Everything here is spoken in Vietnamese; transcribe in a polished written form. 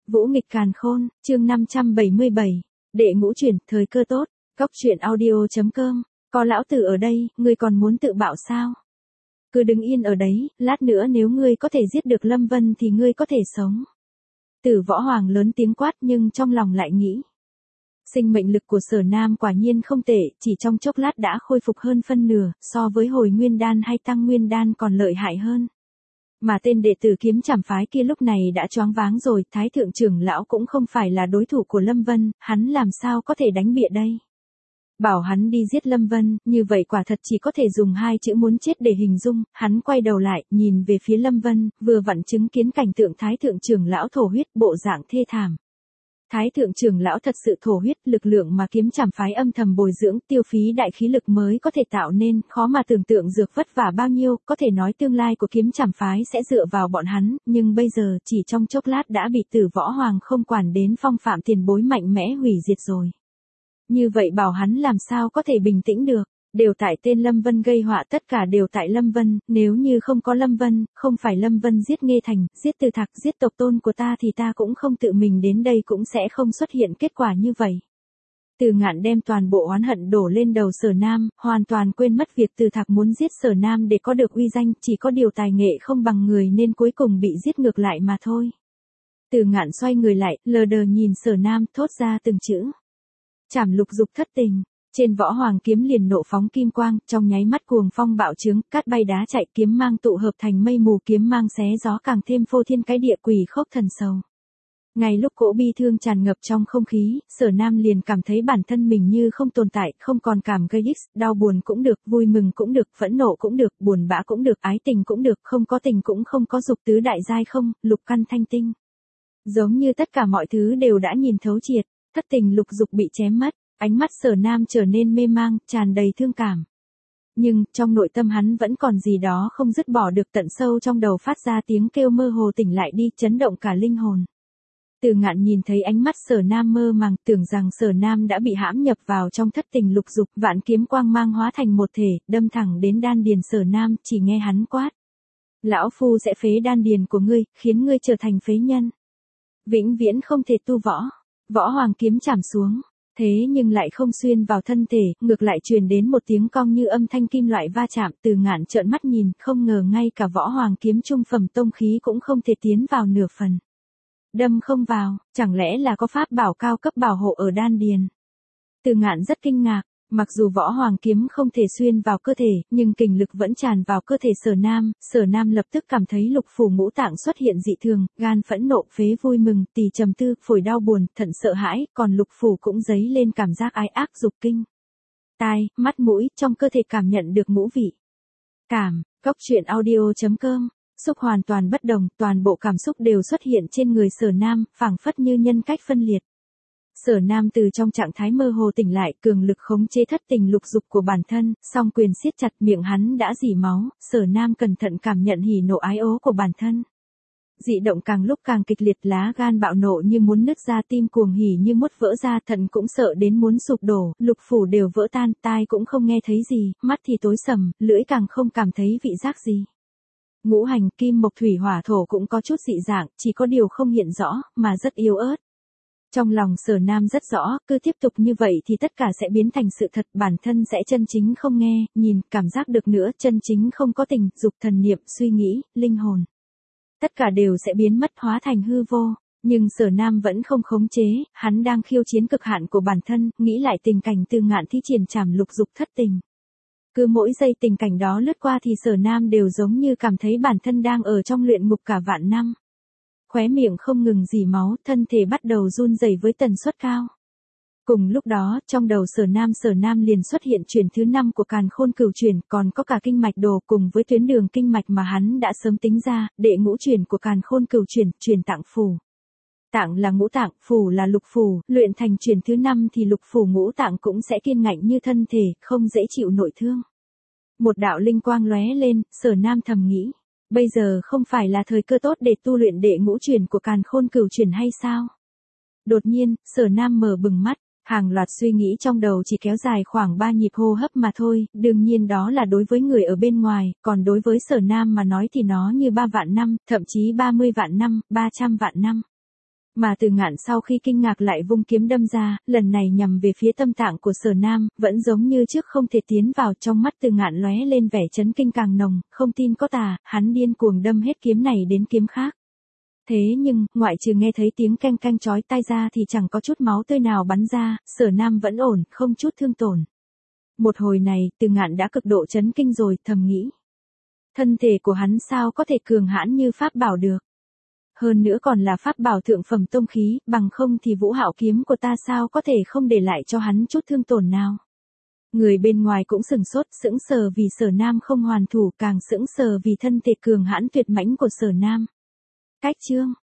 Vũ nghịch càn khôn, chương 577. Đệ ngũ chuyển, thời cơ tốt. Cóc truyện audio.com. Có lão tử ở đây, ngươi còn muốn tự bạo sao? Cứ đứng yên ở đấy, lát nữa nếu ngươi có thể giết được Lâm Vân thì ngươi có thể sống. Tử Võ Hoàng lớn tiếng quát nhưng trong lòng lại nghĩ. Sinh mệnh lực của Sở Nam quả nhiên không tệ, chỉ trong chốc lát đã khôi phục hơn phân nửa, so với hồi nguyên đan hay tăng nguyên đan còn lợi hại hơn. Mà tên đệ tử kiếm trảm phái kia lúc này đã choáng váng rồi, Thái thượng trưởng lão cũng không phải là đối thủ của Lâm Vân, hắn làm sao có thể đánh bịa đây. Bảo hắn đi giết Lâm Vân, như vậy quả thật chỉ có thể dùng hai chữ muốn chết để hình dung, hắn quay đầu lại, nhìn về phía Lâm Vân, vừa vặn chứng kiến cảnh tượng Thái thượng trưởng lão thổ huyết bộ dạng thê thảm. Thái thượng trưởng lão thật sự thổ huyết, lực lượng mà kiếm trảm phái âm thầm bồi dưỡng, tiêu phí đại khí lực mới có thể tạo nên, khó mà tưởng tượng dược vất vả bao nhiêu, có thể nói tương lai của kiếm trảm phái sẽ dựa vào bọn hắn, nhưng bây giờ chỉ trong chốc lát đã bị Tử Võ Hoàng không quản đến phong phạm tiền bối mạnh mẽ hủy diệt rồi. Như vậy bảo hắn làm sao có thể bình tĩnh được, đều tại tên Lâm Vân gây họa, tất cả đều tại Lâm Vân, nếu như không có Lâm Vân, không phải Lâm Vân giết Nghê Thành, giết Từ Thạc, giết tộc tôn của ta thì ta cũng không tự mình đến đây, cũng sẽ không xuất hiện kết quả như vậy. Từ Ngạn đem toàn bộ oán hận đổ lên đầu Sở Nam, hoàn toàn quên mất việc Từ Thạc muốn giết Sở Nam để có được uy danh, chỉ có điều tài nghệ không bằng người nên cuối cùng bị giết ngược lại mà thôi. Từ Ngạn xoay người lại, lờ đờ nhìn Sở Nam, thốt ra từng chữ. Trảm lục dục thất tình. Trên Võ Hoàng kiếm liền nộ phóng kim quang, trong nháy mắt cuồng phong bạo trướng, cát bay đá chạy, kiếm mang tụ hợp thành mây mù, kiếm mang xé gió càng thêm phô thiên cái địa, quỷ khốc thần sầu. Ngay lúc cỗ bi thương tràn ngập trong không khí, Sở Nam liền cảm thấy bản thân mình như không tồn tại, không còn cảm gây ích, đau buồn cũng được, vui mừng cũng được, phẫn nộ cũng được, buồn bã cũng được, ái tình cũng được, không có tình cũng không có dục, tứ đại giai không, lục căn thanh tinh. Giống như tất cả mọi thứ đều đã nhìn thấu triệt, thất tình lục dục bị chém mất. Ánh mắt Sở Nam trở nên mê mang, tràn đầy thương cảm. Nhưng, trong nội tâm hắn vẫn còn gì đó không dứt bỏ được, tận sâu trong đầu phát ra tiếng kêu mơ hồ tỉnh lại đi, chấn động cả linh hồn. Từ Ngạn nhìn thấy ánh mắt Sở Nam mơ màng, tưởng rằng Sở Nam đã bị hãm nhập vào trong thất tình lục dục, vạn kiếm quang mang hóa thành một thể, đâm thẳng đến đan điền Sở Nam, chỉ nghe hắn quát. Lão phu sẽ phế đan điền của ngươi, khiến ngươi trở thành phế nhân. Vĩnh viễn không thể tu võ. Võ Hoàng kiếm chảm xuống. Thế nhưng lại không xuyên vào thân thể, ngược lại truyền đến một tiếng cong như âm thanh kim loại va chạm. Từ Ngạn trợn mắt nhìn, không ngờ ngay cả Võ Hoàng kiếm trung phẩm tông khí cũng không thể tiến vào nửa phần. Đâm không vào, chẳng lẽ là có pháp bảo cao cấp bảo hộ ở đan điền? Từ Ngạn rất kinh ngạc, mặc dù Võ Hoàng kiếm không thể xuyên vào cơ thể, nhưng kình lực vẫn tràn vào cơ thể Sở Nam lập tức cảm thấy lục phủ ngũ tạng xuất hiện dị thường, gan phẫn nộ, phế vui mừng, tỳ trầm tư, phổi đau buồn, thận sợ hãi, còn lục phủ cũng dấy lên cảm giác ái ác dục kinh. Tai, mắt mũi, trong cơ thể cảm nhận được ngũ vị. Cảm, Cóc truyện audio.com. Xúc hoàn toàn bất đồng, toàn bộ cảm xúc đều xuất hiện trên người Sở Nam, phảng phất như nhân cách phân liệt. Sở Nam từ trong trạng thái mơ hồ tỉnh lại, cường lực khống chế thất tình lục dục của bản thân, song quyền siết chặt, miệng hắn đã rỉ máu, Sở Nam cẩn thận cảm nhận hỉ nộ ái ố của bản thân. Dị động càng lúc càng kịch liệt, lá gan bạo nộ như muốn nứt ra, tim cuồng hỉ như muốn vỡ ra, thận cũng sợ đến muốn sụp đổ, lục phủ đều vỡ tan, tai cũng không nghe thấy gì, mắt thì tối sầm, lưỡi càng không cảm thấy vị giác gì. Ngũ hành kim mộc thủy hỏa thổ cũng có chút dị dạng, chỉ có điều không hiện rõ, mà rất yếu ớt. Trong lòng Sở Nam rất rõ, cứ tiếp tục như vậy thì tất cả sẽ biến thành sự thật, bản thân sẽ chân chính không nghe, nhìn, cảm giác được nữa, chân chính không có tình, dục, thần niệm, suy nghĩ, linh hồn. Tất cả đều sẽ biến mất, hóa thành hư vô, nhưng Sở Nam vẫn không khống chế, hắn đang khiêu chiến cực hạn của bản thân, nghĩ lại tình cảnh Từ Ngạn thi triển trảm lục dục thất tình. Cứ mỗi giây tình cảnh đó lướt qua thì Sở Nam đều giống như cảm thấy bản thân đang ở trong luyện ngục cả vạn năm. Khóe miệng không ngừng rỉ máu, thân thể bắt đầu run rẩy với tần suất cao. Cùng lúc đó, trong đầu Sở Nam liền xuất hiện chuyển thứ 5 của Càn Khôn Cửu chuyển, còn có cả kinh mạch đồ cùng với tuyến đường kinh mạch mà hắn đã sớm tính ra, đệ ngũ chuyển của Càn Khôn Cửu chuyển, truyền tạng phù. Tạng là ngũ tạng, phù là lục phù, luyện thành chuyển thứ 5 thì lục phù ngũ tạng cũng sẽ kiên ngạnh như thân thể, không dễ chịu nội thương. Một đạo linh quang lóe lên, Sở Nam thầm nghĩ. Bây giờ không phải là thời cơ tốt để tu luyện đệ ngũ chuyển của Càn Khôn Cửu chuyển hay sao? Đột nhiên, Sở Nam mở bừng mắt, hàng loạt suy nghĩ trong đầu chỉ kéo dài khoảng 3 nhịp hô hấp mà thôi, đương nhiên đó là đối với người ở bên ngoài, còn đối với Sở Nam mà nói thì nó như 3 vạn năm, thậm chí 30 vạn năm, 300 vạn năm. Mà Từ Ngạn sau khi kinh ngạc lại vung kiếm đâm ra, lần này nhằm về phía tâm tạng của Sở Nam, vẫn giống như trước không thể tiến vào. Trong mắt Từ Ngạn lóe lên vẻ chấn kinh càng nồng, không tin có tà, hắn điên cuồng đâm hết kiếm này đến kiếm khác. Thế nhưng, ngoại trừ nghe thấy tiếng canh canh chói tai ra thì chẳng có chút máu tươi nào bắn ra, Sở Nam vẫn ổn, không chút thương tổn. Một hồi này, Từ Ngạn đã cực độ chấn kinh rồi, thầm nghĩ. Thân thể của hắn sao có thể cường hãn như pháp bảo được. Hơn nữa còn là pháp bảo thượng phẩm tông khí, bằng không thì Vũ Hạo kiếm của ta sao có thể không để lại cho hắn chút thương tổn nào. Người bên ngoài cũng sững sờ vì Sở Nam không hoàn thủ, càng sững sờ vì thân thể cường hãn tuyệt mãnh của Sở Nam. Cách chương